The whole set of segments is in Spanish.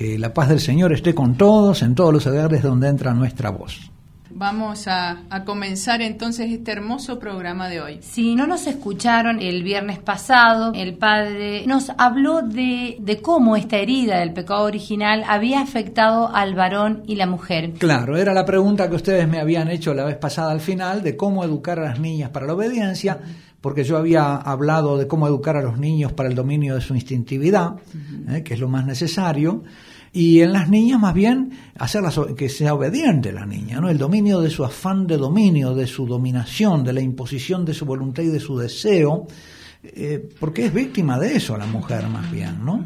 Que la paz del Señor esté con todos, en todos los hogares donde entra nuestra voz. Vamos a comenzar entonces este hermoso programa de hoy. Si no nos escucharon el viernes pasado, el padre nos habló de cómo esta herida del pecado original había afectado al varón y la mujer. Claro, era la pregunta que ustedes me habían hecho la vez pasada al final, de cómo educar a las niñas para la obediencia, porque yo había hablado de cómo educar a los niños para el dominio de su instintividad, que es lo más necesario. Y en las niñas más bien hacerlas que sea obediente la niña, ¿no? El dominio de su afán de dominio, de su dominación, de la imposición de su voluntad y de su deseo, porque es víctima de eso la mujer más bien, ¿no?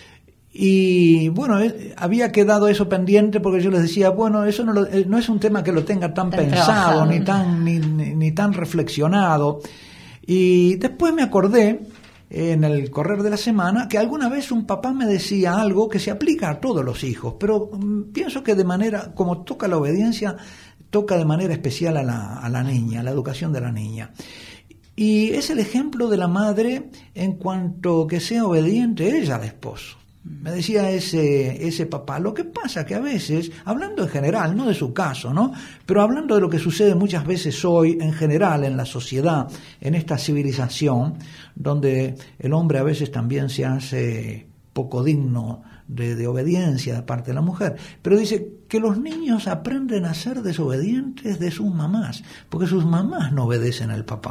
Y bueno, había quedado eso pendiente porque yo les decía, bueno, eso no es un tema que lo tenga tan pensado, ni tan reflexionado. Y después me acordé, en el correr de la semana, que alguna vez un papá me decía algo que se aplica a todos los hijos, pero pienso que de manera, como toca la obediencia, toca de manera especial a la niña, a la educación de la niña. Y es el ejemplo de la madre en cuanto que sea obediente ella al esposo. Me decía ese papá, lo que pasa que a veces, hablando en general, no de su caso, ¿no? Pero hablando de lo que sucede muchas veces hoy en general en la sociedad, en esta civilización, donde el hombre a veces también se hace poco digno de obediencia de parte de la mujer. Pero dice que los niños aprenden a ser desobedientes de sus mamás, porque sus mamás no obedecen al papá.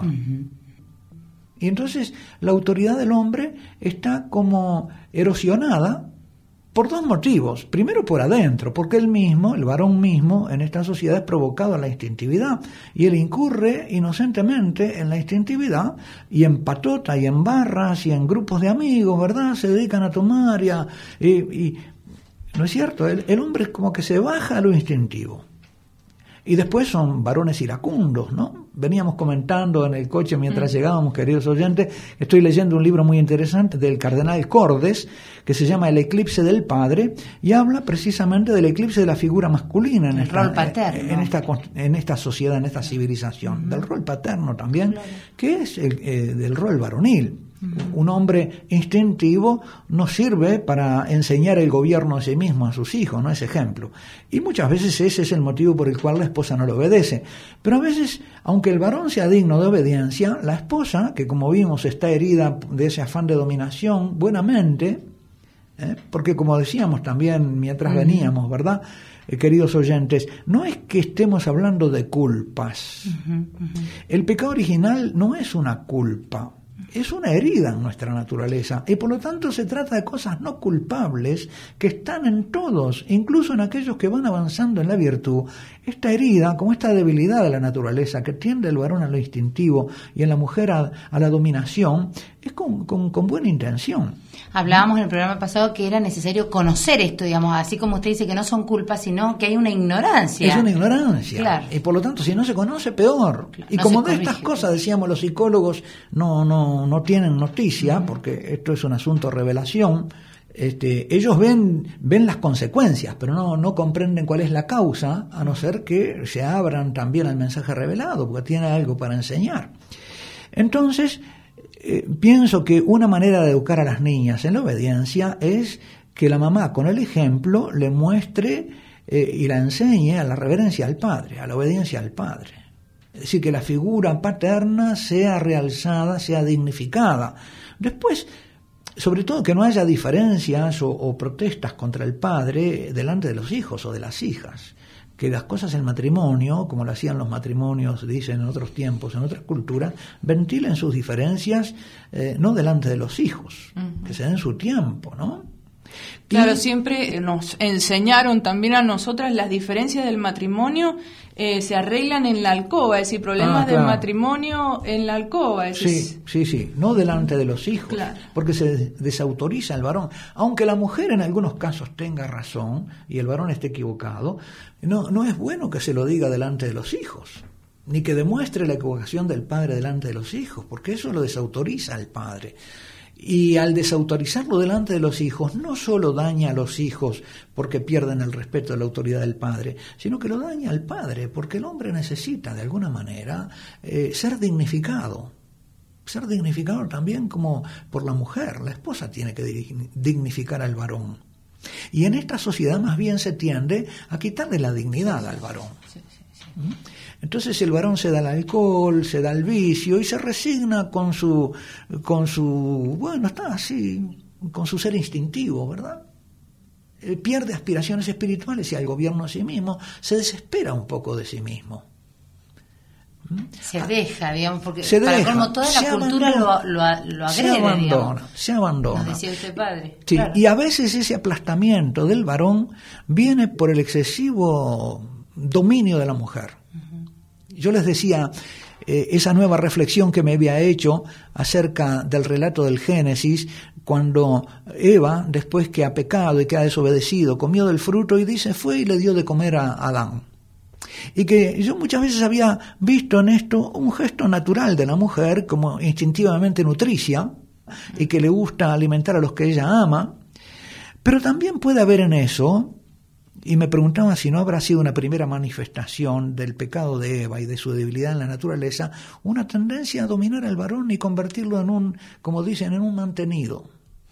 Y entonces la autoridad del hombre está como erosionada por dos motivos. Primero, por adentro, porque él mismo, el varón mismo, en esta sociedad es provocado a la instintividad, y él incurre inocentemente en la instintividad, y en patota, y en barras, y en grupos de amigos, ¿verdad? Se dedican a tomar y ¿no es cierto? El hombre es como que se baja a lo instintivo. Y después son varones iracundos, ¿no? Veníamos comentando en el coche mientras llegábamos, queridos oyentes, estoy leyendo un libro muy interesante del cardenal Cordes, que se llama El eclipse del padre, y habla precisamente del eclipse de la figura masculina en rol paterno. en esta sociedad, en esta civilización, del rol paterno también, que es del rol varonil. Un hombre instintivo no sirve para enseñar el gobierno a sí mismo a sus hijos, no es ejemplo. Y muchas veces ese es el motivo por el cual la esposa no le obedece. Pero a veces, aunque el varón sea digno de obediencia, la esposa, que como vimos está herida de ese afán de dominación, buenamente, porque como decíamos también mientras veníamos, ¿verdad? Queridos oyentes, no es que estemos hablando de culpas. El pecado original no es una culpa. Es una herida en nuestra naturaleza y por lo tanto se trata de cosas no culpables que están en todos, incluso en aquellos que van avanzando en la virtud. Esta herida, como esta debilidad de la naturaleza que tiende el varón a lo instintivo y en la mujer a la dominación, es con buena intención. Hablábamos en el programa pasado que era necesario conocer esto, digamos, así como usted dice que no son culpas, sino que hay una ignorancia. Es una ignorancia. Claro. Y por lo tanto, si no se conoce, peor. Claro, y no como de estas cosas, decíamos, los psicólogos no tienen noticia, porque esto es un asunto revelación. Ellos ven las consecuencias, pero no comprenden cuál es la causa, a no ser que se abran también al mensaje revelado, porque tiene algo para enseñar. Entonces, pienso que una manera de educar a las niñas en la obediencia es que la mamá, con el ejemplo, le muestre y la enseñe a la reverencia al padre, a la obediencia al padre. Es decir, que la figura paterna sea realzada, sea dignificada. Después, sobre todo, que no haya diferencias o protestas contra el padre delante de los hijos o de las hijas. Que las cosas en matrimonio, como lo hacían los matrimonios, dicen en otros tiempos, en otras culturas, ventilen sus diferencias no delante de los hijos, que se den su tiempo, ¿no? Claro, siempre nos enseñaron también a nosotras las diferencias del matrimonio se arreglan en la alcoba, es decir, problemas del matrimonio en la alcoba. Sí, no delante de los hijos, claro. Porque se desautoriza al varón. Aunque la mujer en algunos casos tenga razón y el varón esté equivocado, no es bueno que se lo diga delante de los hijos, ni que demuestre la equivocación del padre delante de los hijos, porque eso lo desautoriza al padre. Y al desautorizarlo delante de los hijos, no solo daña a los hijos porque pierden el respeto de la autoridad del padre, sino que lo daña al padre, porque el hombre necesita, de alguna manera, ser dignificado también como por la mujer. La esposa tiene que dignificar al varón. Y en esta sociedad más bien se tiende a quitarle la dignidad al varón. Entonces el varón se da al alcohol, se da al vicio y se resigna con su bueno, está así, con su ser instintivo, ¿verdad? Pierde aspiraciones espirituales y al gobierno a sí mismo, se desespera un poco de sí mismo. Se deja, digamos, porque se para deja, colmo toda la cultura lo agrede, se abandona. Nos decía usted, padre. Sí, claro. Y a veces ese aplastamiento del varón viene por el excesivo dominio de la mujer. Yo les decía, esa nueva reflexión que me había hecho acerca del relato del Génesis, cuando Eva, después que ha pecado y que ha desobedecido, comió del fruto y dice, fue y le dio de comer a Adán. Y que yo muchas veces había visto en esto un gesto natural de la mujer, como instintivamente nutricia, y que le gusta alimentar a los que ella ama, pero también puede haber en eso, y me preguntaba si no habrá sido una primera manifestación del pecado de Eva y de su debilidad en la naturaleza, una tendencia a dominar al varón y convertirlo en un, como dicen, en un mantenido.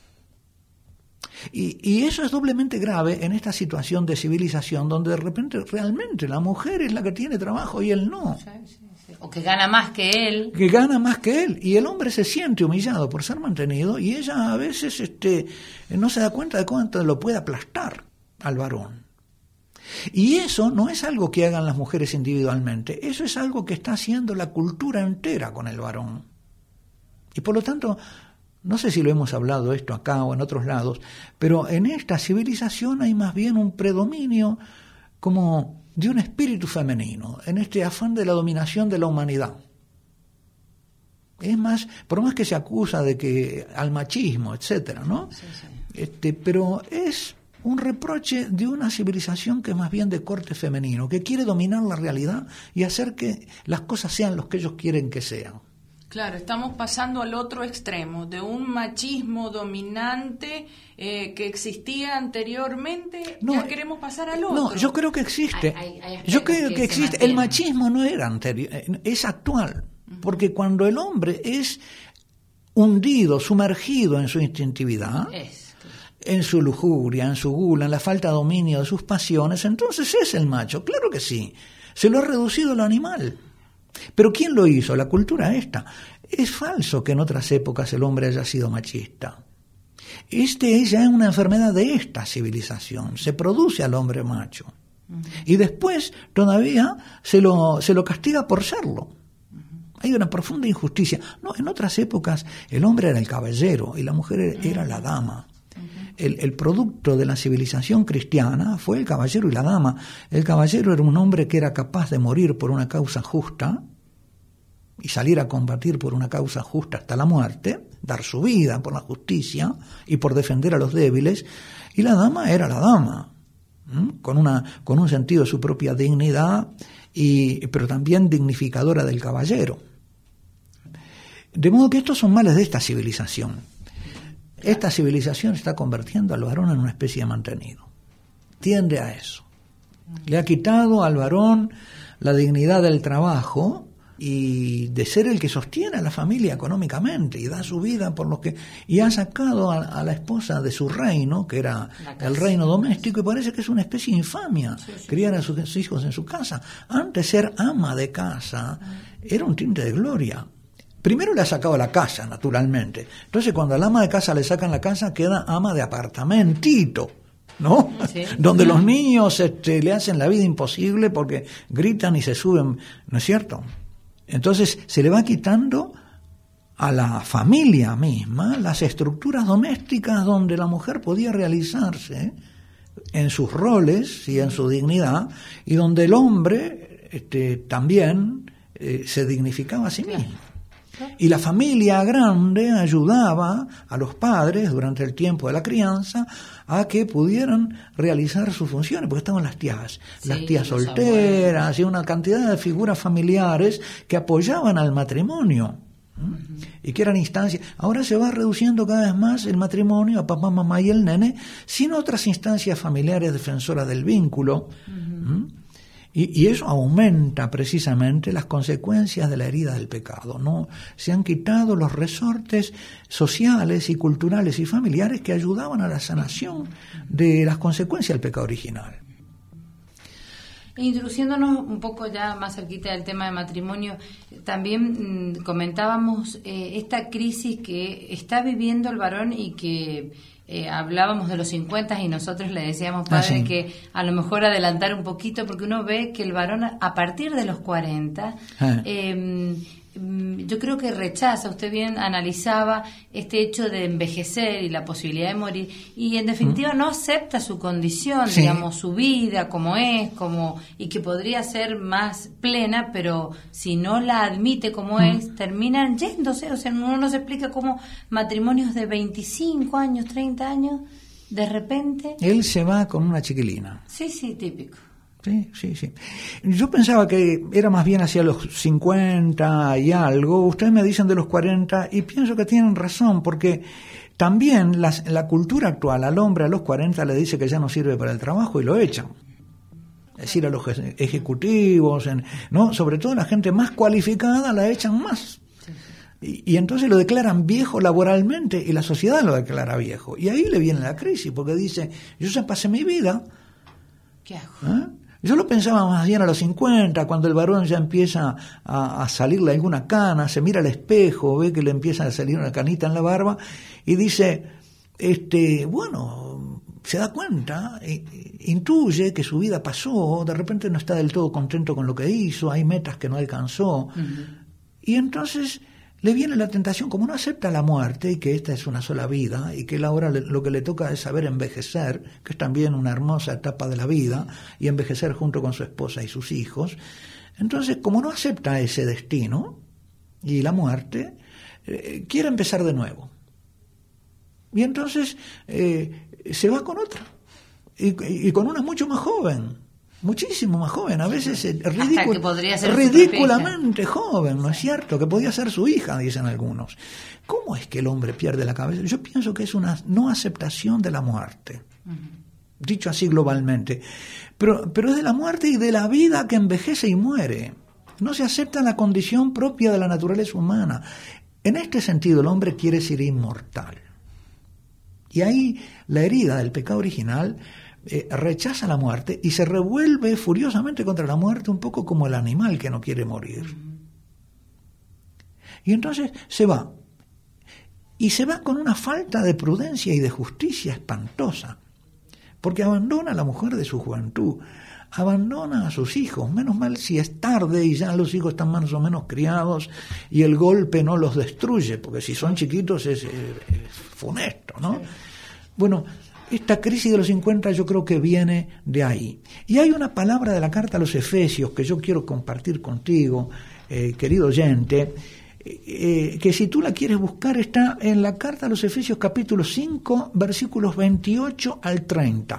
Y eso es doblemente grave en esta situación de civilización donde de repente realmente la mujer es la que tiene trabajo y él no. Sí. O que gana más que él. Que gana más que él. Y el hombre se siente humillado por ser mantenido y ella a veces no se da cuenta de cuánto lo puede aplastar al varón. Y eso no es algo que hagan las mujeres individualmente, eso es algo que está haciendo la cultura entera con el varón. Y por lo tanto, no sé si lo hemos hablado esto acá o en otros lados, pero en esta civilización hay más bien un predominio como de un espíritu femenino, en este afán de la dominación de la humanidad. Es más, por más que se acusa de que al machismo, etcétera, ¿no? Sí. Pero es un reproche de una civilización que es más bien de corte femenino, que quiere dominar la realidad y hacer que las cosas sean los que ellos quieren que sean. Claro, estamos pasando al otro extremo, de un machismo dominante que existía anteriormente, ya queremos pasar al otro. No, yo creo que existe. Yo creo que existe. El machismo no era anterior, es actual, porque cuando el hombre es hundido, sumergido en su instintividad, en su lujuria, en su gula, en la falta de dominio de sus pasiones, entonces es el macho, claro que sí. Se lo ha reducido al animal. Pero ¿quién lo hizo? La cultura esta. Es falso que en otras épocas el hombre haya sido machista. Es ya una enfermedad de esta civilización. Se produce al hombre macho. Y después todavía se lo castiga por serlo. Hay una profunda injusticia. No, en otras épocas el hombre era el caballero y la mujer era la dama. El producto de la civilización cristiana fue el caballero y la dama. El caballero era un hombre que era capaz de morir por una causa justa y salir a combatir por una causa justa hasta la muerte, dar su vida por la justicia y por defender a los débiles, y la dama era la dama, con un sentido de su propia dignidad, pero también dignificadora del caballero. De modo que estos son males de esta civilización. Esta civilización está convirtiendo al varón en una especie de mantenido. Tiende a eso. Le ha quitado al varón la dignidad del trabajo y de ser el que sostiene a la familia económicamente y da su vida por los que... Y ha sacado a la esposa de su reino, que era el reino doméstico, y parece que es una especie de infamia criar a sus hijos en su casa. Antes ser ama de casa era un tinte de gloria. Primero le ha sacado la casa, naturalmente. Entonces, cuando al ama de casa le sacan la casa, queda ama de apartamentito, ¿no? Sí. Donde los niños le hacen la vida imposible porque gritan y se suben, ¿no es cierto? Entonces, se le va quitando a la familia misma las estructuras domésticas donde la mujer podía realizarse en sus roles y en su dignidad, y donde el hombre también se dignificaba a sí mismo. Y la familia grande ayudaba a los padres durante el tiempo de la crianza a que pudieran realizar sus funciones, porque estaban las tías solteras y una cantidad de figuras familiares que apoyaban al matrimonio y que eran instancias. Ahora se va reduciendo cada vez más el matrimonio a papá, mamá y el nene, sin otras instancias familiares defensoras del vínculo. Y eso aumenta precisamente las consecuencias de la herida del pecado, ¿no? Se han quitado los resortes sociales y culturales y familiares que ayudaban a la sanación de las consecuencias del pecado original. Introduciéndonos un poco ya más cerquita del tema de matrimonio, también comentábamos esta crisis que está viviendo el varón y que hablábamos de los 50 y nosotros le decíamos, padre, que a lo mejor adelantar un poquito, porque uno ve que el varón a partir de los 40 yo creo que rechaza, usted bien analizaba este hecho de envejecer y la posibilidad de morir, y en definitiva no acepta su condición, digamos, su vida como es, y que podría ser más plena, pero si no la admite como es, terminan yéndose. O sea, uno no se explica cómo matrimonios de 25 años, 30 años, de repente... Él se va con una chiquilina. Sí, típico. Sí. Yo pensaba que era más bien hacia los 50 y algo. Ustedes me dicen de los 40 y pienso que tienen razón, porque también la cultura actual al hombre a los 40 le dice que ya no sirve para el trabajo y lo echan. Es decir, a los ejecutivos, ¿no? Sobre todo la gente más cualificada la echan más. Y entonces lo declaran viejo laboralmente y la sociedad lo declara viejo. Y ahí le viene la crisis, porque dice, yo ya pasé mi vida. ¿Qué hago? Yo lo pensaba más bien a los 50, cuando el varón ya empieza a salirle alguna cana, se mira al espejo, ve que le empieza a salir una canita en la barba y dice, bueno, se da cuenta, intuye que su vida pasó, de repente no está del todo contento con lo que hizo, hay metas que no alcanzó, y entonces le viene la tentación, como no acepta la muerte y que esta es una sola vida y que él ahora lo que le toca es saber envejecer, que es también una hermosa etapa de la vida, y envejecer junto con su esposa y sus hijos. Entonces, como no acepta ese destino y la muerte, quiere empezar de nuevo. Y entonces se va con otra, y con una mucho más joven. Muchísimo más joven, a veces ridículamente joven, ¿no es cierto? Que podía ser su hija, dicen algunos. ¿Cómo es que el hombre pierde la cabeza? Yo pienso que es una no aceptación de la muerte, dicho así globalmente. Pero es de la muerte y de la vida que envejece y muere. No se acepta la condición propia de la naturaleza humana. En este sentido, el hombre quiere ser inmortal. Y ahí la herida del pecado original rechaza la muerte y se revuelve furiosamente contra la muerte, un poco como el animal que no quiere morir. Y entonces se va. Y se va con una falta de prudencia y de justicia espantosa, porque abandona a la mujer de su juventud, abandona a sus hijos. Menos mal si es tarde y ya los hijos están más o menos criados y el golpe no los destruye, porque si son chiquitos es funesto, ¿no? Bueno, esta crisis de los 50 yo creo que viene de ahí. Y hay una palabra de la carta a los Efesios que yo quiero compartir contigo, querido oyente, que si tú la quieres buscar está en la carta a los Efesios capítulo 5, versículos 28 al 30.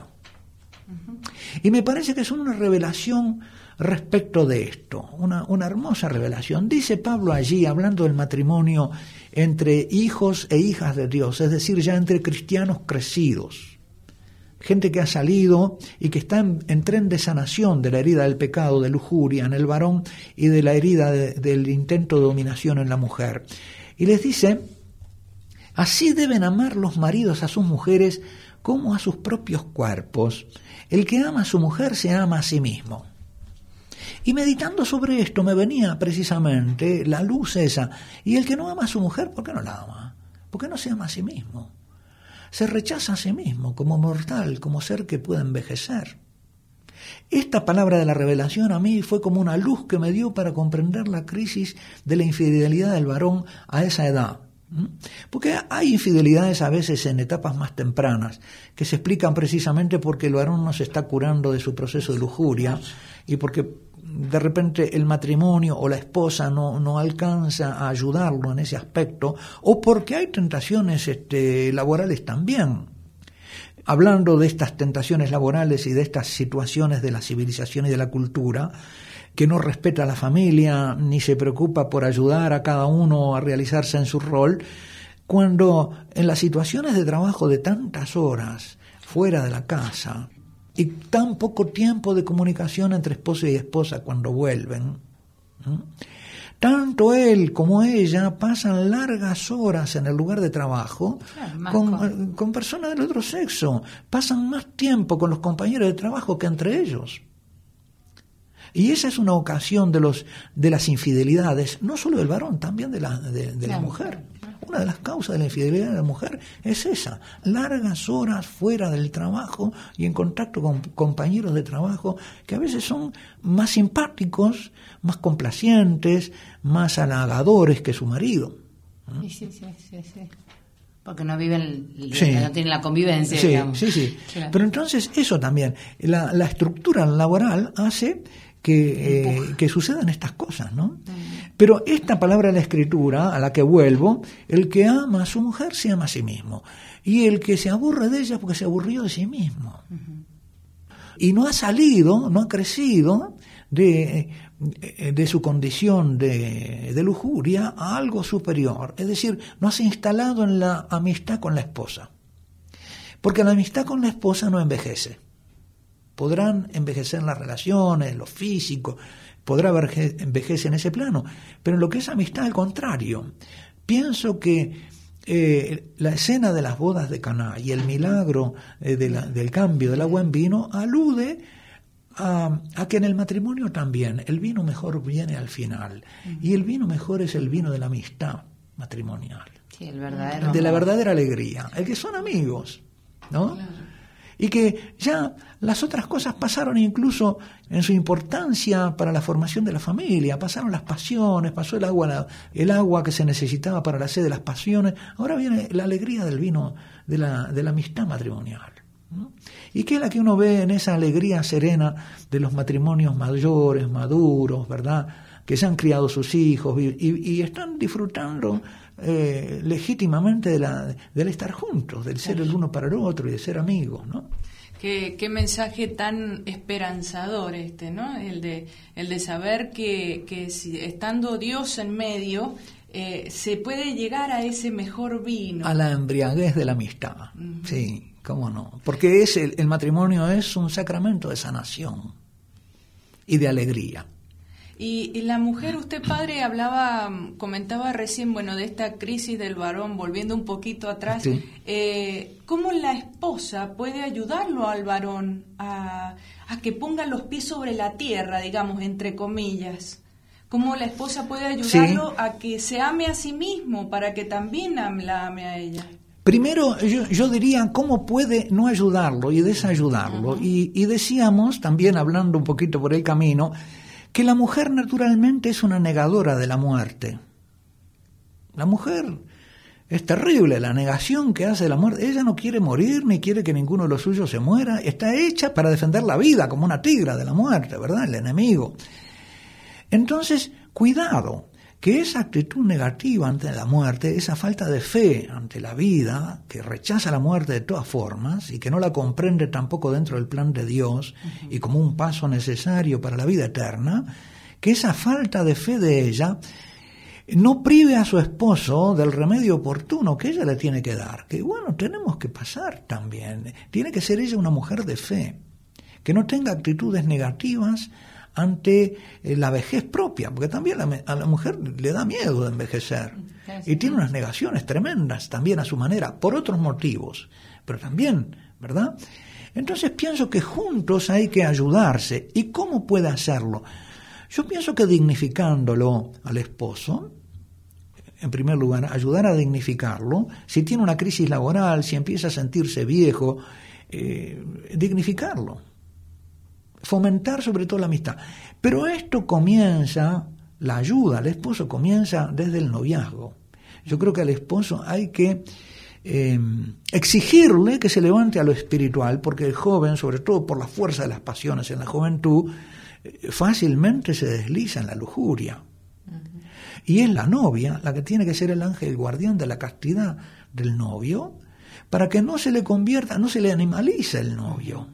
Y me parece que es una revelación respecto de esto, una hermosa revelación. Dice Pablo allí, hablando del matrimonio entre hijos e hijas de Dios, es decir, ya entre cristianos crecidos, gente que ha salido y que está en tren de sanación de la herida del pecado, de lujuria en el varón y de la herida del intento de dominación en la mujer. Y les dice, así deben amar los maridos a sus mujeres como a sus propios cuerpos. El que ama a su mujer se ama a sí mismo. Y meditando sobre esto me venía precisamente la luz esa. Y el que no ama a su mujer, ¿por qué no la ama? ¿Por qué no se ama a sí mismo? Se rechaza a sí mismo como mortal, como ser que puede envejecer. Esta palabra de la revelación a mí fue como una luz que me dio para comprender la crisis de la infidelidad del varón a esa edad. Porque hay infidelidades a veces en etapas más tempranas que se explican precisamente porque el varón no se está curando de su proceso de lujuria y porque de repente el matrimonio o la esposa no alcanza a ayudarlo en ese aspecto, o porque hay tentaciones laborales también. Hablando de estas tentaciones laborales y de estas situaciones de la civilización y de la cultura, que no respeta a la familia ni se preocupa por ayudar a cada uno a realizarse en su rol, cuando en las situaciones de trabajo de tantas horas fuera de la casa, y tan poco tiempo de comunicación entre esposo y esposa cuando vuelven. Tanto él como ella pasan largas horas en el lugar de trabajo con personas del otro sexo, pasan más tiempo con los compañeros de trabajo que entre ellos. Y esa es una ocasión de las infidelidades, no solo del varón, también de la mujer. Una de las causas de la infidelidad de la mujer es esa, largas horas fuera del trabajo y en contacto con compañeros de trabajo que a veces son más simpáticos, más complacientes, más halagadores que su marido. Sí. Porque no viven, no tienen la convivencia, digamos. Sí. Claro. Pero entonces eso también, la estructura laboral hace que sucedan estas cosas, ¿no? Pero esta palabra de la Escritura, a la que vuelvo, el que ama a su mujer se ama a sí mismo. Y el que se aburre de ella porque se aburrió de sí mismo. Y no ha salido, no ha crecido de su condición de lujuria a algo superior. Es decir, no se ha instalado en la amistad con la esposa. Porque la amistad con la esposa no envejece. Podrán envejecer las relaciones, lo físico, podrá envejecer en ese plano, pero en lo que es amistad, al contrario. Pienso que la escena de las bodas de Caná y el milagro del cambio del agua en vino alude a que en el matrimonio también el vino mejor viene al final, y el vino mejor es el vino de la amistad matrimonial, sí, el verdadero de la verdadera alegría, el que son amigos, ¿no? Claro. Y que ya las otras cosas pasaron incluso en su importancia para la formación de la familia, pasaron las pasiones, pasó el agua que se necesitaba para la sed de las pasiones, ahora viene la alegría del vino de la amistad matrimonial, ¿no? Y que es la que uno ve en esa alegría serena de los matrimonios mayores, maduros, ¿verdad?, que se han criado sus hijos y están disfrutando legítimamente del estar juntos, del ser el uno para el otro y de ser amigos, ¿no? Qué mensaje tan esperanzador ¿no? El de saber que si, estando Dios en medio, se puede llegar a ese mejor vino. A la embriaguez de la amistad, sí, cómo no. Porque el matrimonio es un sacramento de sanación y de alegría. Y la mujer, usted padre comentaba recién, de esta crisis del varón, volviendo un poquito atrás, sí. ¿Cómo la esposa puede ayudarlo al varón a que ponga los pies sobre la tierra, digamos, entre comillas? ¿Cómo la esposa puede ayudarlo a que se ame a sí mismo para que también la ame a ella? Primero, yo diría cómo puede no ayudarlo y desayudarlo. Y decíamos, también hablando un poquito por el camino, que la mujer naturalmente es una negadora de la muerte. La mujer es terrible, la negación que hace de la muerte. Ella no quiere morir, ni quiere que ninguno de los suyos se muera. Está hecha para defender la vida, como una tigra de la muerte, ¿verdad?, el enemigo. Entonces, cuidado, que esa actitud negativa ante la muerte, esa falta de fe ante la vida, que rechaza la muerte de todas formas y que no la comprende tampoco dentro del plan de Dios y como un paso necesario para la vida eterna, que esa falta de fe de ella no prive a su esposo del remedio oportuno que ella le tiene que dar, que tenemos que pasar también. Tiene que ser ella una mujer de fe, que no tenga actitudes negativas ante la vejez propia, porque también a la mujer le da miedo de envejecer y tiene unas negaciones tremendas también a su manera, por otros motivos, pero también, ¿verdad? Entonces pienso que juntos hay que ayudarse. ¿Y cómo puede hacerlo? Yo pienso que dignificándolo al esposo, en primer lugar, ayudar a dignificarlo. Si tiene una crisis laboral, si empieza a sentirse viejo, dignificarlo. Fomentar sobre todo la amistad. Pero esto comienza, la ayuda al esposo comienza desde el noviazgo. Yo creo que al esposo hay que exigirle que se levante a lo espiritual, porque el joven, sobre todo por la fuerza de las pasiones en la juventud, fácilmente se desliza en la lujuria. Y es la novia la que tiene que ser el ángel guardián de la castidad del novio, para que no se le convierta, no se le animalice el novio.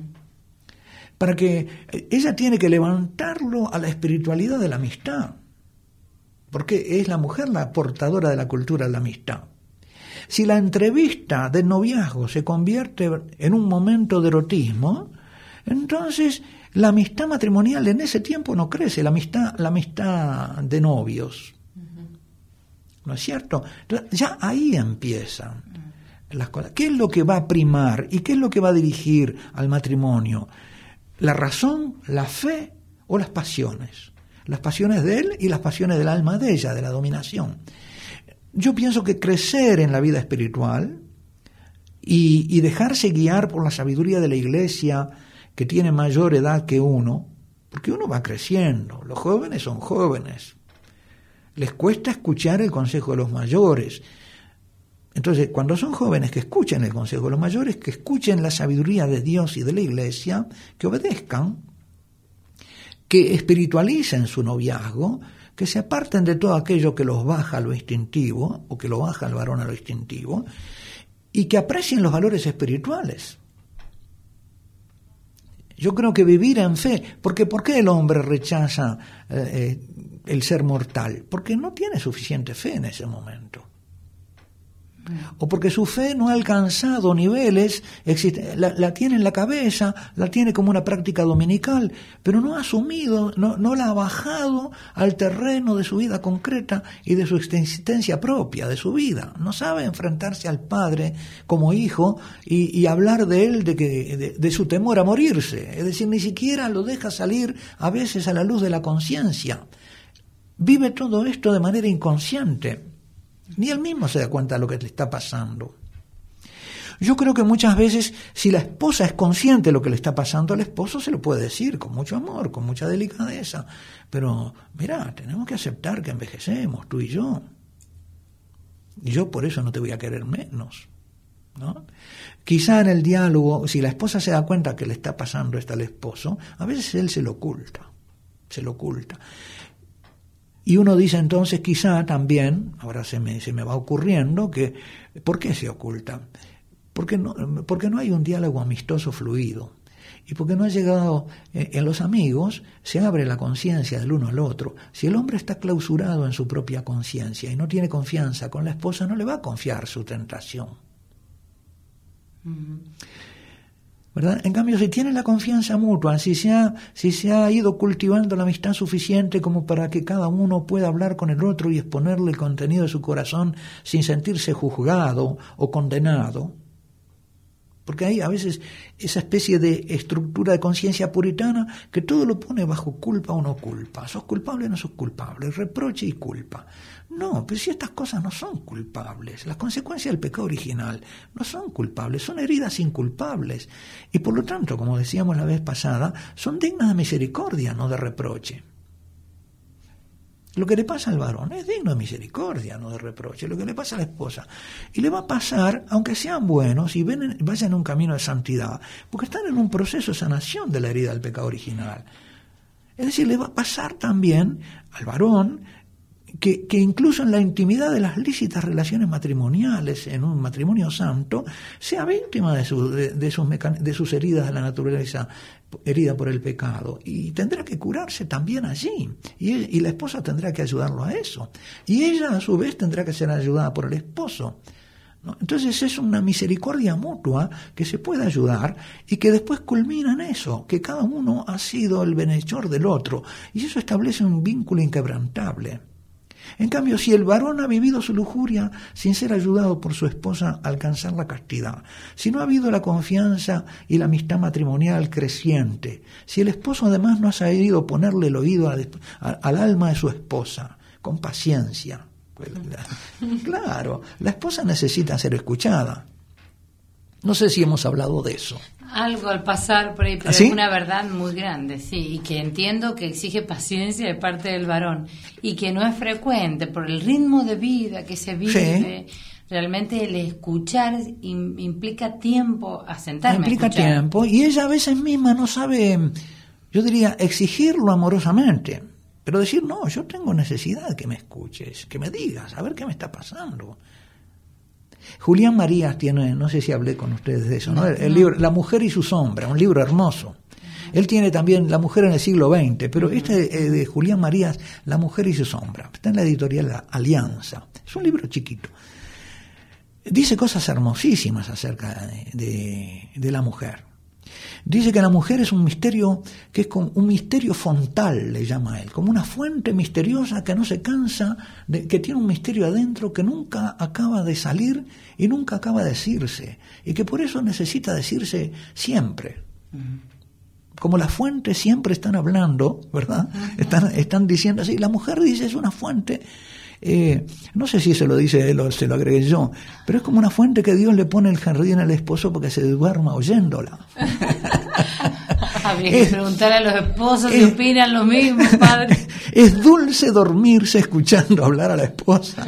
Para que ella tiene que levantarlo a la espiritualidad de la amistad, porque es la mujer la portadora de la cultura de la amistad. Si la entrevista del noviazgo se convierte en un momento de erotismo, Entonces, la amistad matrimonial en ese tiempo no crece, la amistad de novios. ¿No es cierto? Entonces, ya ahí empiezan las cosas. ¿Qué es lo que va a primar y qué es lo que va a dirigir al matrimonio? ¿La razón, la fe o las pasiones? Las pasiones de él y las pasiones del alma de ella, de la dominación. Yo pienso que crecer en la vida espiritual y dejarse guiar por la sabiduría de la Iglesia, que tiene mayor edad que uno, porque uno va creciendo, los jóvenes son jóvenes, les cuesta escuchar el consejo de los mayores. Entonces, cuando son jóvenes, que escuchen el consejo de los mayores, que escuchen la sabiduría de Dios y de la Iglesia, que obedezcan, que espiritualicen su noviazgo, que se aparten de todo aquello que los baja a lo instintivo, o que lo baja al varón a lo instintivo, y que aprecien los valores espirituales. Yo creo que vivir en fe, porque ¿por qué el hombre rechaza el ser mortal? Porque no tiene suficiente fe en ese momento. O porque su fe no ha alcanzado niveles, la tiene en la cabeza, la tiene como una práctica dominical, pero no ha asumido, no la ha bajado al terreno de su vida concreta y de su existencia propia, de su vida. No sabe enfrentarse al Padre como hijo y hablar de él, de su temor a morirse. Es decir, ni siquiera lo deja salir a veces a la luz de la conciencia. Vive todo esto de manera inconsciente. Ni él mismo se da cuenta de lo que le está pasando. Yo creo que muchas veces, si la esposa es consciente de lo que le está pasando, al esposo se lo puede decir con mucho amor, con mucha delicadeza. Pero, mira, tenemos que aceptar que envejecemos, tú y yo. Y yo por eso no te voy a querer menos, ¿no? Quizá en el diálogo, si la esposa se da cuenta que le está pasando esto al esposo, a veces él se lo oculta. Y uno dice entonces, quizá también, ahora se me va ocurriendo, que ¿por qué se oculta? Porque no hay un diálogo amistoso fluido. Y porque no ha llegado, en los amigos, se abre la conciencia del uno al otro. Si el hombre está clausurado en su propia conciencia y no tiene confianza con la esposa, no le va a confiar su tentación. ¿Verdad? En cambio, si tiene la confianza mutua, si se ha ido cultivando la amistad suficiente como para que cada uno pueda hablar con el otro y exponerle el contenido de su corazón sin sentirse juzgado o condenado, porque hay a veces esa especie de estructura de conciencia puritana que todo lo pone bajo culpa o no culpa, sos culpable o no sos culpable, reproche y culpa. No, pero si estas cosas no son culpables, las consecuencias del pecado original no son culpables, son heridas inculpables y por lo tanto, como decíamos la vez pasada, son dignas de misericordia, no de reproche. Lo que le pasa al varón es digno de misericordia, no de reproche. Lo que le pasa a la esposa. Y le va a pasar, aunque sean buenos y vayan en un camino de santidad, porque están en un proceso de sanación de la herida del pecado original. Es decir, le va a pasar también al varón que incluso en la intimidad de las lícitas relaciones matrimoniales, en un matrimonio santo, sea víctima de sus heridas de la naturaleza herida por el pecado, y tendrá que curarse también allí, y la esposa tendrá que ayudarlo a eso, y ella a su vez tendrá que ser ayudada por el esposo, ¿no? Entonces es una misericordia mutua que se puede ayudar y que después culmina en eso, que cada uno ha sido el benhechor del otro, y eso establece un vínculo inquebrantable. En cambio, si el varón ha vivido su lujuria sin ser ayudado por su esposa a alcanzar la castidad, si no ha habido la confianza y la amistad matrimonial creciente, si el esposo además no ha sabido ponerle el oído al alma de su esposa con paciencia, pues, claro, la esposa necesita ser escuchada. No sé si hemos hablado de eso. Algo al pasar por ahí, pero ¿sí? Es una verdad muy grande, sí, y que entiendo que exige paciencia de parte del varón, y que no es frecuente por el ritmo de vida que se vive. Sí. Realmente el escuchar implica tiempo a sentarme implica a escuchar. Tiempo, y ella a veces misma no sabe, yo diría, exigirlo amorosamente, pero decir, no, yo tengo necesidad de que me escuches, que me digas, a ver qué me está pasando. Julián Marías tiene, no sé si hablé con ustedes de eso, ¿no? El libro La mujer y su sombra, un libro hermoso. Él tiene también La mujer en el siglo XX, pero de Julián Marías, La mujer y su sombra, está en la editorial Alianza. Es un libro chiquito. Dice cosas hermosísimas acerca de la mujer. Dice que la mujer es un misterio, que es como un misterio fontal, le llama él, como una fuente misteriosa que no se cansa, que tiene un misterio adentro que nunca acaba de salir y nunca acaba de decirse, y que por eso necesita decirse siempre. Como las fuentes siempre están hablando, ¿verdad? Están diciendo así. La mujer dice, es una fuente, no sé si se lo dice él o se lo agregué yo, pero es como una fuente que Dios le pone el jardín al esposo porque se duerma oyéndola. Habría que preguntar a los esposos si opinan lo mismo, padre. Es dulce dormirse escuchando hablar a la esposa.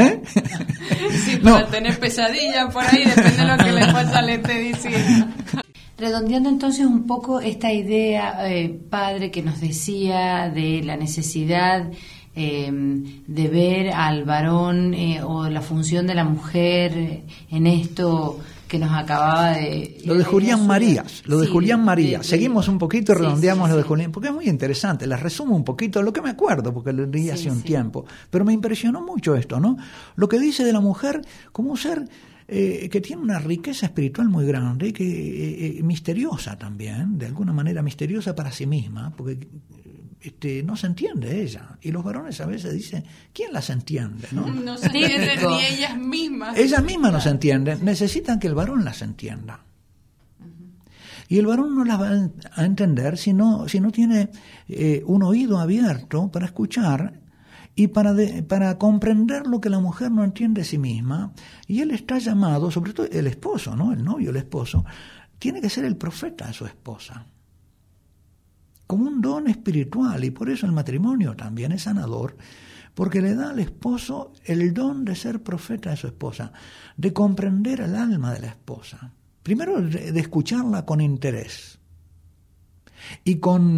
Sí, para tener pesadillas por ahí, depende de lo que la esposa le esté diciendo. Redondeando entonces un poco esta idea, padre, que nos decía de la necesidad de ver al varón o la función de la mujer en esto que nos acababa de... Lo de Julián Marías, Julián Marías. Seguimos un poquito y redondeamos lo de Julián, porque es muy interesante. Les resumo un poquito lo que me acuerdo, porque lo leí hace un tiempo. Pero me impresionó mucho esto, ¿no? Lo que dice de la mujer como un ser que tiene una riqueza espiritual muy grande, que misteriosa también, de alguna manera misteriosa para sí misma, porque no se entiende ella. Y los varones a veces dicen, ¿quién las entiende? No se entienden ni ellas mismas. Ellas mismas no se entienden, necesitan que el varón las entienda. Y el varón no las va a entender si no tiene un oído abierto para escuchar y para comprender lo que la mujer no entiende de sí misma. Y él está llamado, sobre todo el esposo, ¿no? El novio, el esposo, tiene que ser el profeta de su esposa, como un don espiritual, y por eso el matrimonio también es sanador, porque le da al esposo el don de ser profeta de su esposa, de comprender el alma de la esposa, primero de escucharla con interés, y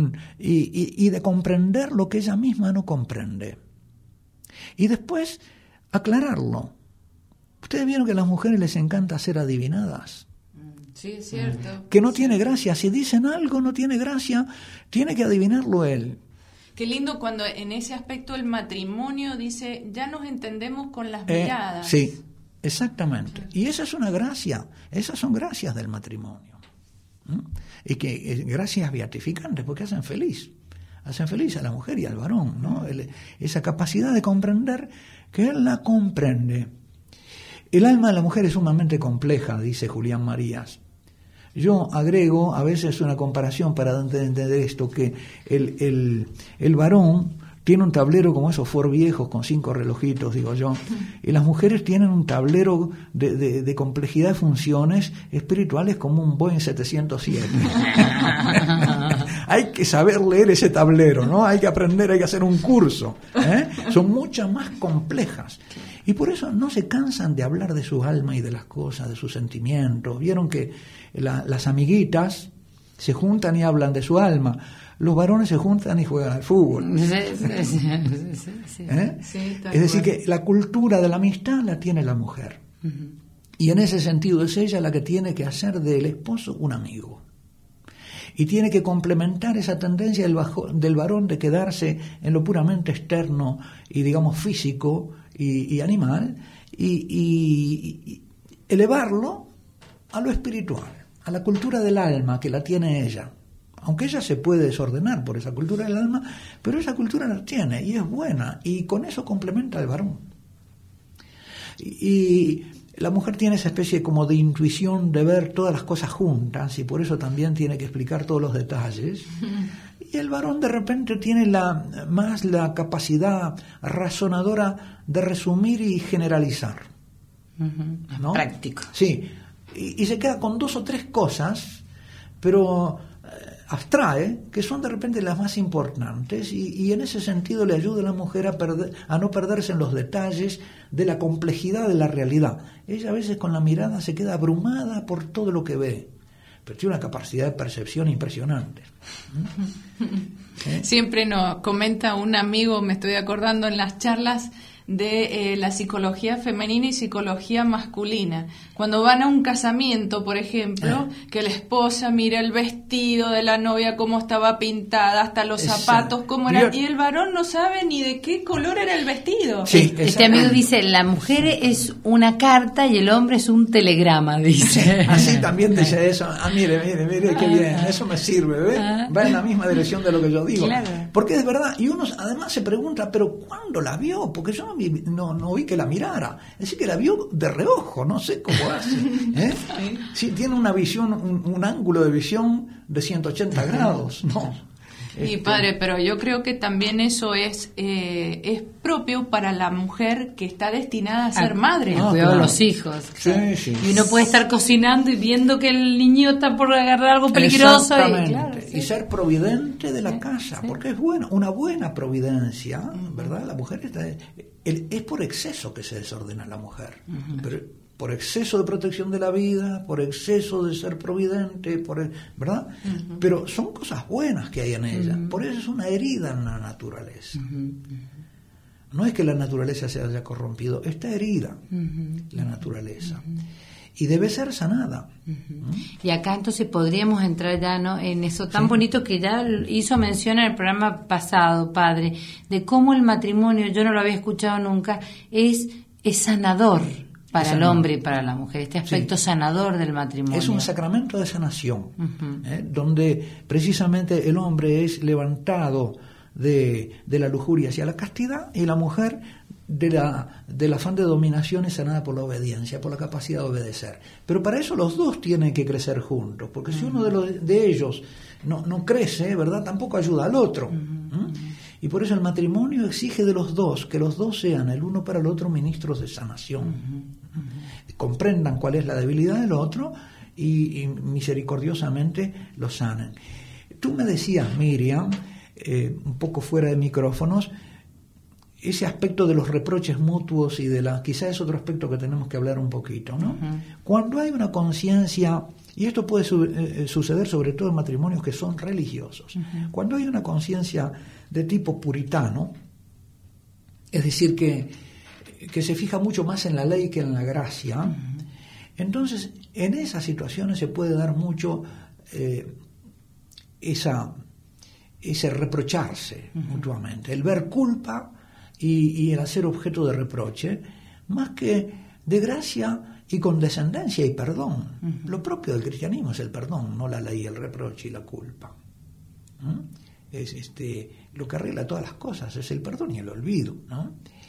de comprender lo que ella misma no comprende, y después aclararlo. Ustedes vieron que a las mujeres les encanta ser adivinadas. Sí, es cierto. Que no tiene gracia. Si dicen algo no tiene gracia, tiene que adivinarlo él. Qué lindo cuando en ese aspecto el matrimonio dice, ya nos entendemos con las miradas. Sí, exactamente. Y esa es una gracia. Esas son gracias del matrimonio. Y que gracias beatificantes, porque hacen feliz a la mujer y al varón, ¿no? Esa capacidad de comprender que él la comprende. El alma de la mujer es sumamente compleja, dice Julián Marías. Yo agrego a veces una comparación para entender esto, que el varón tiene un tablero como esos Ford viejos con 5 relojitos, digo yo, y las mujeres tienen un tablero de complejidad de funciones espirituales como un Boeing 707. Hay que saber leer ese tablero, ¿no? Hay que aprender, hay que hacer un curso. Son muchas más complejas. Y por eso no se cansan de hablar de su alma y de las cosas, de sus sentimientos. Vieron que las amiguitas se juntan y hablan de su alma. Los varones se juntan y juegan al fútbol. Sí, es decir, que la cultura de la amistad la tiene la mujer. Y en ese sentido es ella la que tiene que hacer del esposo un amigo. Y tiene que complementar esa tendencia del varón de quedarse en lo puramente externo y, digamos, físico y animal, y elevarlo a lo espiritual, a la cultura del alma que la tiene ella. Aunque ella se puede desordenar por esa cultura del alma, pero esa cultura la tiene y es buena, y con eso complementa al varón. Y la mujer tiene esa especie como de intuición de ver todas las cosas juntas, y por eso también tiene que explicar todos los detalles. Y el varón de repente tiene más la capacidad razonadora de resumir y generalizar. ¿No? Práctico. Sí, y se queda con 2 o 3 cosas, pero abstrae, que son de repente las más importantes, y en ese sentido le ayuda a la mujer a no perderse en los detalles de la complejidad de la realidad. Ella a veces con la mirada se queda abrumada por todo lo que ve, pero tiene una capacidad de percepción impresionante. Siempre nos comenta un amigo, me estoy acordando en las charlas, de la psicología femenina y psicología masculina. Cuando van a un casamiento, por ejemplo, que la esposa mira el vestido de la novia, cómo estaba pintada, hasta los zapatos, cómo era, y el varón no sabe ni de qué color era el vestido. Sí, este amigo dice, la mujer es una carta y el hombre es un telegrama, dice. Así también dice eso. Mire, qué bien, eso me sirve, ¿ves? Va en la misma dirección de lo que yo digo. Claro. Porque es verdad, y uno además se pregunta, ¿pero cuándo la vio? Porque yo no vi que la mirara. Es decir, que la vio de reojo, no sé cómo hace. Sí, tiene una visión, un ángulo de visión de 180 grados, ¿no? Y padre, pero yo creo que también eso es propio para la mujer que está destinada a ser madre. Cuidado de los hijos. Sí, sí. Y uno puede estar cocinando y viendo que el niño está por agarrar algo peligroso. Y ser providente de la casa, porque es bueno, una buena providencia, ¿verdad? La mujer es por exceso que se desordena la mujer. Pero por exceso de protección de la vida, por exceso de ser providente, ¿verdad? Pero son cosas buenas que hay en ella. Por eso es una herida en la naturaleza. No es que la naturaleza se haya corrompido, está herida la naturaleza. Y debe ser sanada. Y acá entonces podríamos entrar ya, ¿no?, en eso tan bonito que ya hizo mención en el programa pasado, padre, de cómo el matrimonio, yo no lo había escuchado nunca, es sanador para el hombre y para la mujer, este aspecto sanador del matrimonio. Es un sacramento de sanación, donde precisamente el hombre es levantado de la lujuria hacia la castidad y la mujer del afán de dominación es sanada por la obediencia, por la capacidad de obedecer. Pero para eso los dos tienen que crecer juntos, porque si uno de ellos no crece, ¿verdad?, tampoco ayuda al otro. Y por eso el matrimonio exige de los dos, que los dos sean el uno para el otro ministros de sanación. Comprendan cuál es la debilidad del otro y misericordiosamente lo sanen. Tú me decías, Miriam, un poco fuera de micrófonos, ese aspecto de los reproches mutuos y quizá es otro aspecto que tenemos que hablar un poquito, ¿no? Cuando hay una conciencia, y esto puede suceder sobre todo en matrimonios que son religiosos, cuando hay una conciencia de tipo puritano, es decir, que se fija mucho más en la ley que en la gracia, entonces en esas situaciones se puede dar mucho ese reprocharse mutuamente, el ver culpa y el hacer objeto de reproche, más que de gracia y condescendencia y perdón. Lo propio del cristianismo es el perdón, no la ley, el reproche y la culpa. Es lo que arregla todas las cosas, es el perdón y el olvido, ¿no?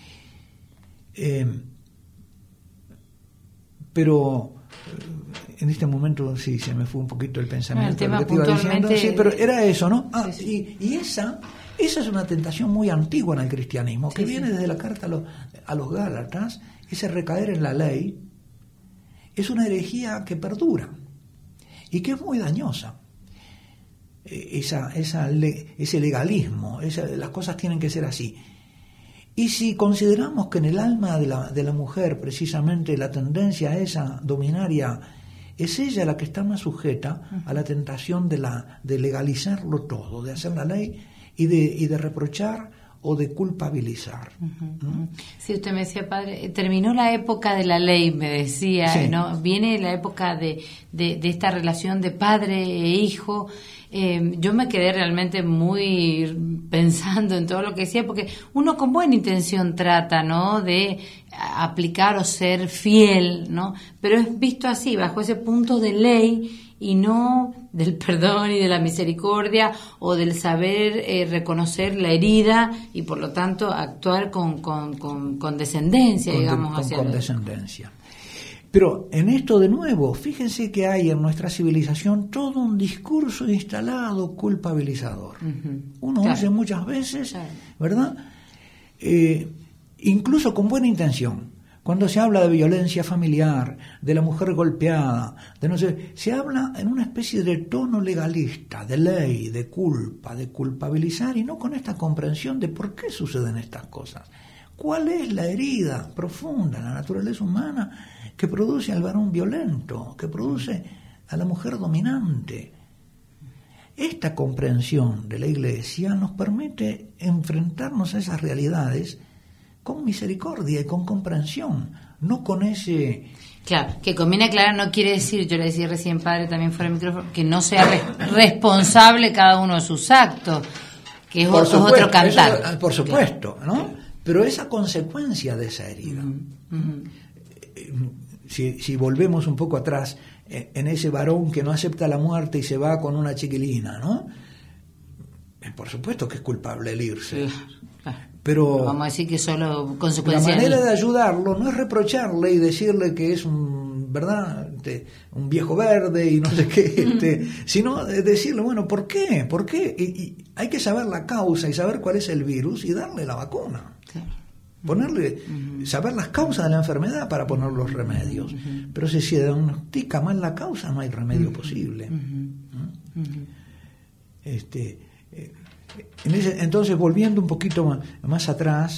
Pero en este momento sí se me fue un poquito el pensamiento, el tema lo que te iba diciendo, sí, pero era eso, ¿no? Sí. Y esa es una tentación muy antigua en el cristianismo, que viene desde la carta a los Gálatas. Ese recaer en la ley es una herejía que perdura y que es muy dañosa. Ese legalismo, las cosas tienen que ser así. Y si consideramos que en el alma de la mujer precisamente la tendencia esa dominaria es ella la que está más sujeta a la tentación de legalizarlo todo, de hacer la ley y de reprochar o de culpabilizar. Sí, usted me decía, padre, terminó la época de la ley, me decía, sí, ¿no? Viene la época de esta relación de padre e hijo. Yo me quedé realmente muy pensando en todo lo que decía, porque uno con buena intención trata, ¿no?, de aplicar o ser fiel, ¿no? Pero es visto así, bajo ese punto de ley y no del perdón y de la misericordia o del saber reconocer la herida y por lo tanto actuar con descendencia, digamos. Con descendencia. Pero en esto de nuevo, fíjense que hay en nuestra civilización todo un discurso instalado culpabilizador. Uno oye muchas veces, ¿verdad? Incluso con buena intención. Cuando se habla de violencia familiar, de la mujer golpeada, se habla en una especie de tono legalista, de ley, de culpa, de culpabilizar, y no con esta comprensión de por qué suceden estas cosas. ¿Cuál es la herida profunda en la naturaleza humana que produce al varón violento, que produce a la mujer dominante? Esta comprensión de la Iglesia nos permite enfrentarnos a esas realidades con misericordia y con comprensión, no con ese... Claro, que conviene aclarar, no quiere decir, yo le decía recién, padre, también fuera del micrófono, que no sea responsable cada uno de sus actos, que es otro cantar. Eso, por supuesto, claro. ¿No? Pero esa consecuencia de esa herida. Si volvemos un poco atrás, en ese varón que no acepta la muerte y se va con una chiquilina, ¿no? Por supuesto que es culpable el irse. Claro. Pero vamos a decir que solo consecuencia. La manera de ayudarlo no es reprocharle y decirle que es un viejo verde y no sé qué, sino decirle, bueno, ¿por qué? ¿Por qué? Y hay que saber la causa y saber cuál es el virus y darle la vacuna. Claro. Saber las causas de la enfermedad para poner los remedios. Pero si se diagnostica mal la causa, no hay remedio posible. Entonces, volviendo un poquito más atrás,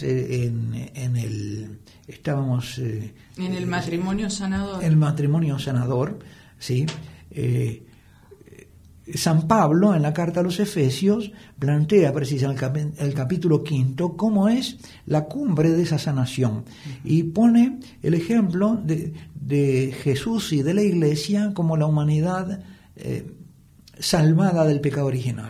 estábamos en el matrimonio sanador. El matrimonio sanador, sí. San Pablo, en la carta a los Efesios, plantea precisamente el capítulo 5 cómo es la cumbre de esa sanación y pone el ejemplo de Jesús y de la Iglesia como la humanidad salvada del pecado original.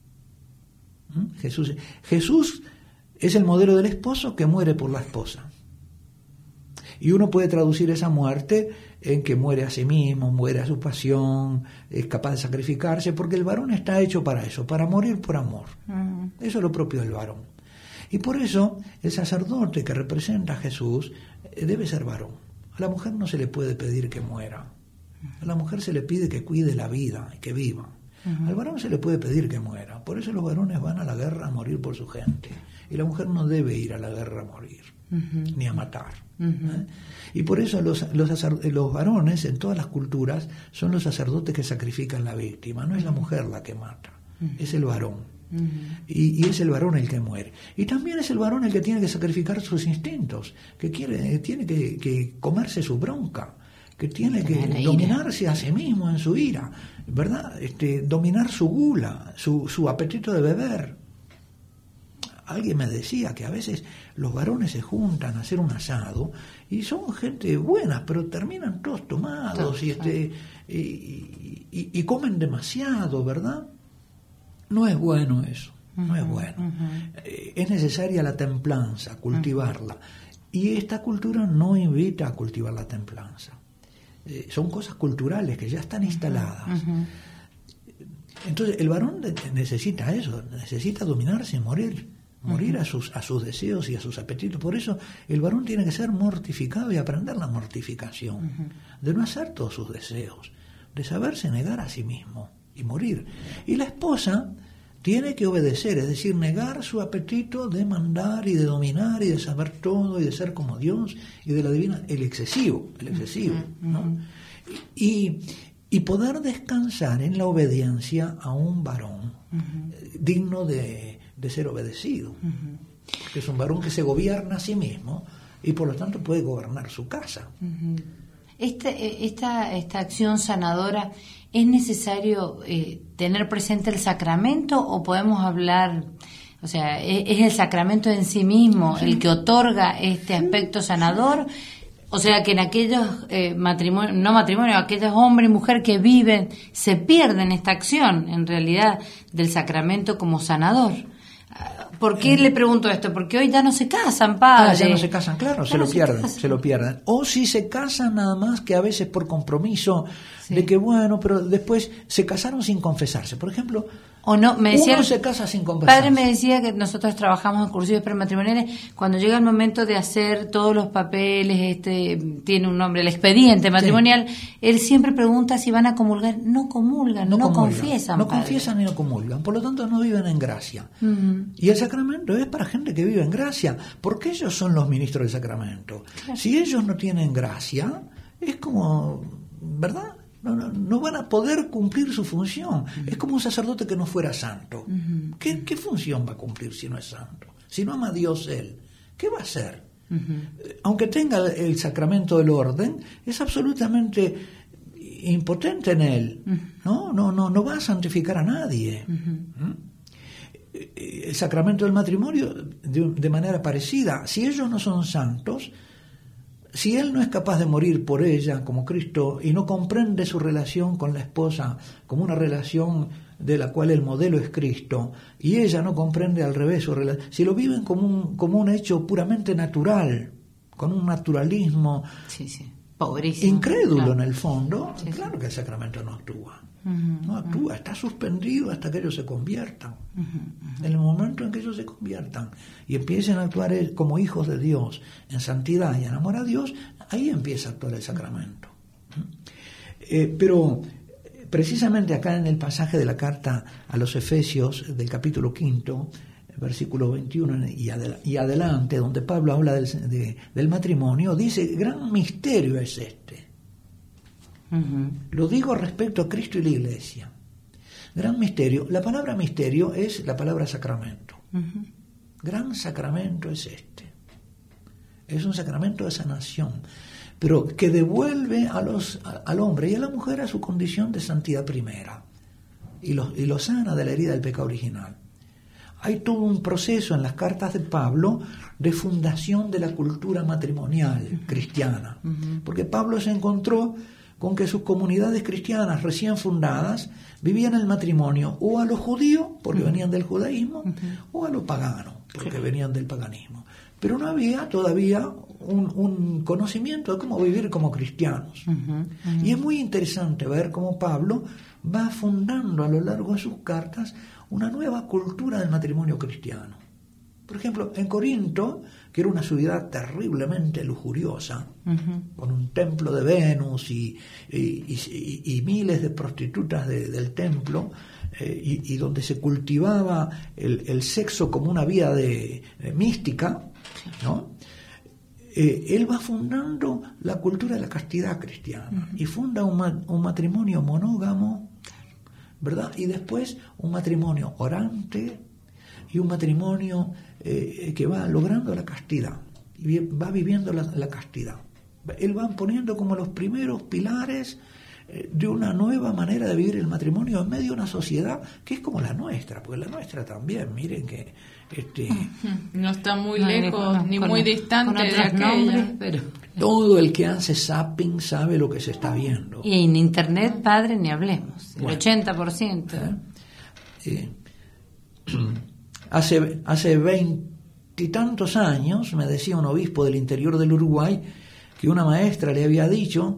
Jesús es el modelo del esposo que muere por la esposa. Y uno puede traducir esa muerte en que muere a sí mismo, muere a su pasión, es capaz de sacrificarse, porque el varón está hecho para eso, para morir por amor. Eso es lo propio del varón. Y por eso el sacerdote que representa a Jesús debe ser varón. A la mujer no se le puede pedir que muera. A la mujer se le pide que cuide la vida y que viva. Al varón se le puede pedir que muera. Por eso los varones van a la guerra a morir por su gente. Y la mujer no debe ir a la guerra a morir, ni a matar. Y por eso los varones en todas las culturas son los sacerdotes que sacrifican la víctima. No es la mujer la que mata, es el varón. Y es el varón el que muere. Y también es el varón el que tiene que sacrificar sus instintos, que tiene que comerse su bronca, que tiene que dominarse a sí mismo en su ira, ¿verdad? Dominar su gula, su apetito de beber. Alguien me decía que a veces los varones se juntan a hacer un asado y son gente buena, pero terminan todos tomados y comen demasiado, ¿verdad? No es bueno eso, no es bueno. Es necesaria la templanza, cultivarla. Y esta cultura no invita a cultivar la templanza. Son cosas culturales que ya están instaladas. Entonces el varón necesita eso, necesita dominarse, morir a sus deseos y a sus apetitos. Por eso el varón tiene que ser mortificado y aprender la mortificación, de no hacer todos sus deseos, de saberse negar a sí mismo y morir. Y la esposa tiene que obedecer, es decir, negar su apetito de mandar y de dominar y de saber todo y de ser como Dios y de la divina, el excesivo, ¿no? Y poder descansar en la obediencia a un varón digno de ser obedecido, que es un varón que se gobierna a sí mismo y por lo tanto puede gobernar su casa. Esta acción sanadora, ¿es necesario tener presente el sacramento o podemos hablar, o sea, es el sacramento en sí mismo el que otorga este aspecto sanador? O sea, que en aquellos aquellos hombres y mujeres que viven, se pierden esta acción, en realidad, del sacramento como sanador. ¿Por qué le pregunto esto? Porque hoy ya no se casan, padre. Ya no se casan, claro, se lo pierden. O si se casan nada más que a veces por compromiso, de que bueno, pero después se casaron sin confesarse. Por ejemplo, o no, uno se casa sin confesarse. Padre me decía que nosotros trabajamos en cursivos prematrimoniales, cuando llega el momento de hacer todos los papeles, tiene un nombre, el expediente matrimonial, él siempre pregunta si van a comulgar. No comulgan, no confiesan. No confiesan y no comulgan, por lo tanto no viven en gracia. Y el sacramento es para gente que vive en gracia, porque ellos son los ministros del sacramento. Claro. Si ellos no tienen gracia, es como, ¿verdad? No van a poder cumplir su función. Es como un sacerdote que no fuera santo. ¿Qué función va a cumplir si no es santo? Si no ama a Dios él, ¿qué va a hacer? Aunque tenga el sacramento del orden, es absolutamente impotente en él. No va a santificar a nadie. el sacramento del matrimonio de manera parecida. Si ellos no son santos, si él no es capaz de morir por ella como Cristo y no comprende su relación con la esposa como una relación de la cual el modelo es Cristo, y ella no comprende al revés su relación, si lo viven como un hecho puramente natural, con un naturalismo pobrísimo, incrédulo, claro. En el fondo, claro que el sacramento no actúa. No actúa, está suspendido hasta que ellos se conviertan. En el momento en que ellos se conviertan y empiecen a actuar como hijos de Dios en santidad y en amor a Dios, ahí empieza a actuar el sacramento. Pero precisamente acá en el pasaje de la carta a los Efesios del capítulo 5, versículo 21 y adelante, donde Pablo habla del matrimonio, dice: gran misterio es este. Lo digo respecto a Cristo y la Iglesia. Gran misterio. La palabra misterio es la palabra sacramento. Gran sacramento es este. Es un sacramento de sanación, pero que devuelve al hombre y a la mujer a su condición de santidad primera y lo sana de la herida del pecado original. Hay todo un proceso en las cartas de Pablo de fundación de la cultura matrimonial cristiana, porque Pablo se encontró con que sus comunidades cristianas recién fundadas vivían el matrimonio o a los judíos, porque venían del judaísmo, o a los paganos, porque venían del paganismo. Pero no había todavía un conocimiento de cómo vivir como cristianos. Y es muy interesante ver cómo Pablo va fundando a lo largo de sus cartas una nueva cultura del matrimonio cristiano. Por ejemplo, en Corinto, que era una ciudad terriblemente lujuriosa, con un templo de Venus y miles de prostitutas del templo, y donde se cultivaba el sexo como una vía de mística, ¿no? Él va fundando la cultura de la castidad cristiana y funda un matrimonio monógamo, ¿verdad? Y después un matrimonio orante y un matrimonio que va logrando la castidad, y va viviendo la castidad. Él va poniendo como los primeros pilares de una nueva manera de vivir el matrimonio en medio de una sociedad que es como la nuestra, porque la nuestra también, miren que no está muy lejos ni muy distante de aquella. Pero todo el que hace zapping sabe lo que se está viendo. Y en internet, padre, ni hablemos, el 80%. Hace 20 y tantos años me decía un obispo del interior del Uruguay que una maestra le había dicho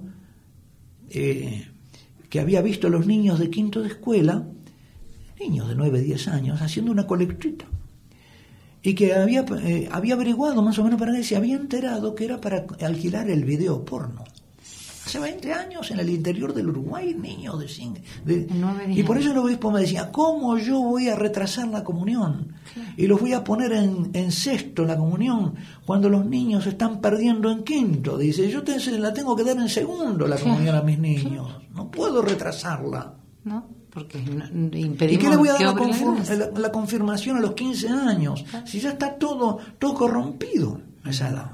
que había visto a los niños de quinto de escuela, niños de 9, 10 años, haciendo una colectita, y que había averiguado más o menos para qué, se había enterado que era para alquilar el video porno. Hace 20 años en el interior del Uruguay, niños y por eso el obispo me decía: ¿cómo yo voy a retrasar la comunión? Y los voy a poner en sexto la comunión cuando los niños están perdiendo en quinto. Dice: yo la tengo que dar en segundo la comunión a mis niños. No puedo retrasarla. No, porque ¿Y qué le voy a dar la confirmación a los 15 años? Si ya está todo corrompido a esa edad.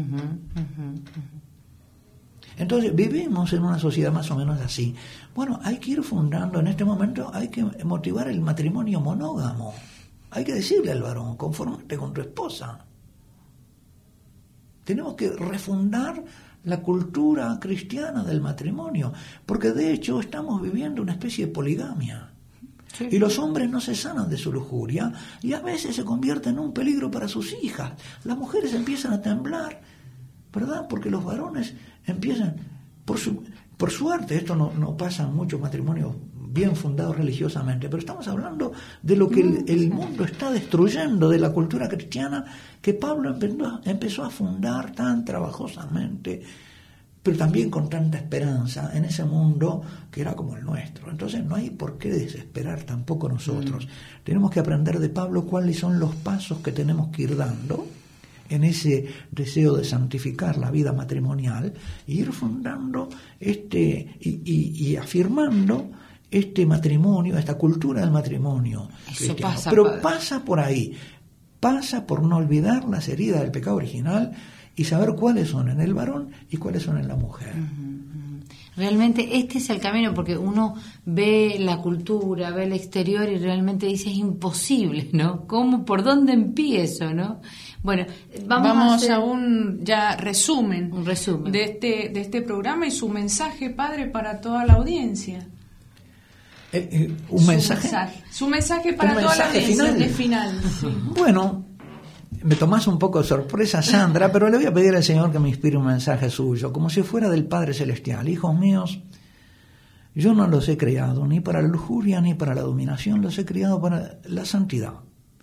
Entonces vivimos en una sociedad más o menos así. Bueno, hay que ir fundando en este momento, hay que motivar el matrimonio monógamo. Hay que decirle al varón: confórmate con tu esposa. Tenemos que refundar la cultura cristiana del matrimonio, porque de hecho estamos viviendo una especie de poligamia. Sí. Y los hombres no se sanan de su lujuria y a veces se convierten en un peligro para sus hijas. Las mujeres empiezan a temblar, ¿verdad? Porque los varones empiezan, por suerte, esto no pasa en muchos matrimonios bien fundados religiosamente, pero estamos hablando de lo que el mundo está destruyendo, de la cultura cristiana que Pablo empezó a fundar tan trabajosamente, pero también con tanta esperanza en ese mundo que era como el nuestro. Entonces no hay por qué desesperar tampoco nosotros. Tenemos que aprender de Pablo cuáles son los pasos que tenemos que ir dando en ese deseo de santificar la vida matrimonial, e ir fundando y afirmando este matrimonio, esta cultura del matrimonio cristiano. Pero pasa por ahí, pasa por no olvidar las heridas del pecado original y saber cuáles son en el varón y cuáles son en la mujer. Realmente este es el camino, porque uno ve la cultura, ve el exterior y realmente dice es imposible, ¿no? ¿Cómo, por dónde empiezo, no? Bueno, vamos a un ya resumen, un resumen de este programa y su mensaje, padre, para toda la audiencia. Un mensaje. Su mensaje para toda la audiencia de final. Sí. Bueno, me tomás un poco de sorpresa, Sandra, pero le voy a pedir al Señor que me inspire un mensaje suyo, como si fuera del Padre Celestial. Hijos míos, yo no los he creado ni para la lujuria ni para la dominación, los he creado para la santidad.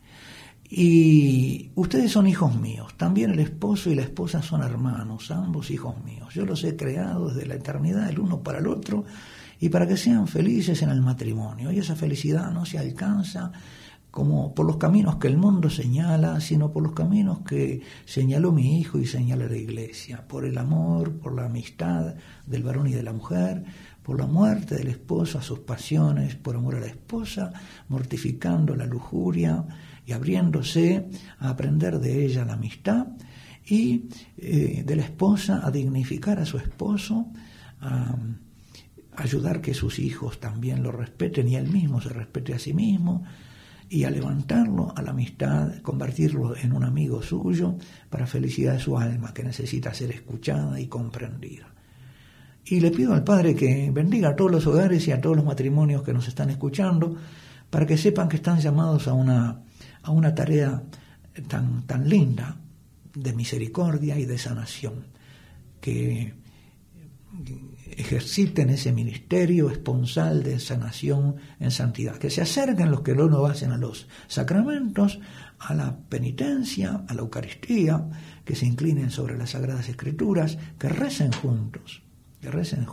Y ustedes son hijos míos, también el esposo y la esposa son hermanos, ambos hijos míos. Yo los he creado desde la eternidad el uno para el otro y para que sean felices en el matrimonio. Y esa felicidad no se alcanza como por los caminos que el mundo señala, sino por los caminos que señaló mi hijo y señala la Iglesia, por el amor, por la amistad del varón y de la mujer, por la muerte del esposo a sus pasiones, por amor a la esposa, mortificando la lujuria y abriéndose a aprender de ella la amistad, y de la esposa a dignificar a su esposo, a ayudar que sus hijos también lo respeten y él mismo se respete a sí mismo, y a levantarlo a la amistad, convertirlo en un amigo suyo para felicidad de su alma, que necesita ser escuchada y comprendida. Y le pido al Padre que bendiga a todos los hogares y a todos los matrimonios que nos están escuchando, para que sepan que están llamados a una tarea tan linda de misericordia y de sanación, que ejerciten ese ministerio esponsal de sanación en santidad, que se acerquen los que no lo hacen a los sacramentos, a la penitencia, a la Eucaristía, que se inclinen sobre las Sagradas Escrituras, que recen juntos, que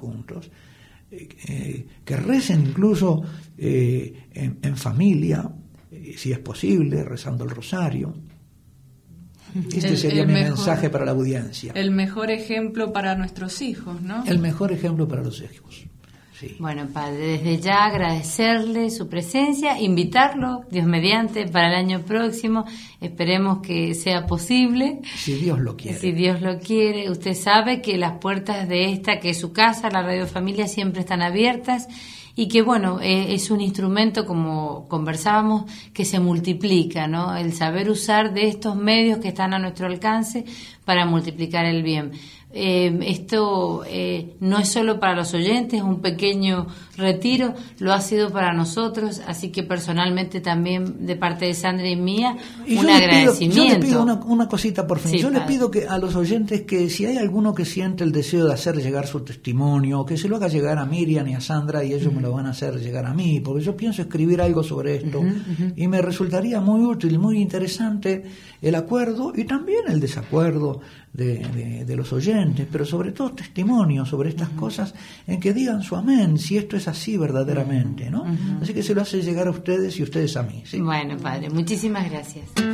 recen incluso en familia, si es posible, rezando el rosario. Este sería mi mensaje para la audiencia. El mejor ejemplo para nuestros hijos, ¿no? El mejor ejemplo para los hijos. Sí. Bueno, Padre, desde ya agradecerle su presencia, invitarlo, Dios mediante, para el año próximo. Esperemos que sea posible. Si Dios lo quiere. Si Dios lo quiere. Usted sabe que las puertas de esta, que es su casa, la Radio Familia, siempre están abiertas. Y que bueno, es un instrumento, como conversábamos, que se multiplica, ¿no? El saber usar de estos medios que están a nuestro alcance para multiplicar el bien. Esto no es solo para los oyentes, un pequeño retiro, lo ha sido para nosotros, así que personalmente también de parte de Sandra y mía, un agradecimiento. Yo le pido una cosita por fin. Sí, yo padre. Le pido que a los oyentes que si hay alguno que siente el deseo de hacer llegar su testimonio, que se lo haga llegar a Miriam y a Sandra y ellos me lo van a hacer llegar a mí, porque yo pienso escribir algo sobre esto y me resultaría muy útil, muy interesante el acuerdo y también el desacuerdo de los oyentes, pero sobre todo testimonios sobre estas cosas en que digan su amén, si esto es así verdaderamente, ¿no? Así que se lo hace llegar a ustedes y ustedes a mí, ¿sí? Bueno, Padre, muchísimas gracias.